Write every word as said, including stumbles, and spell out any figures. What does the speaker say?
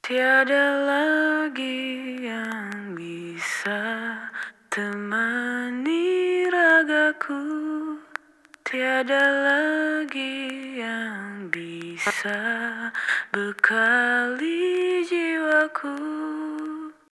Tiada lagi yang bisa temani ragaku, tiada lagi yang bisa bekali jiwaku.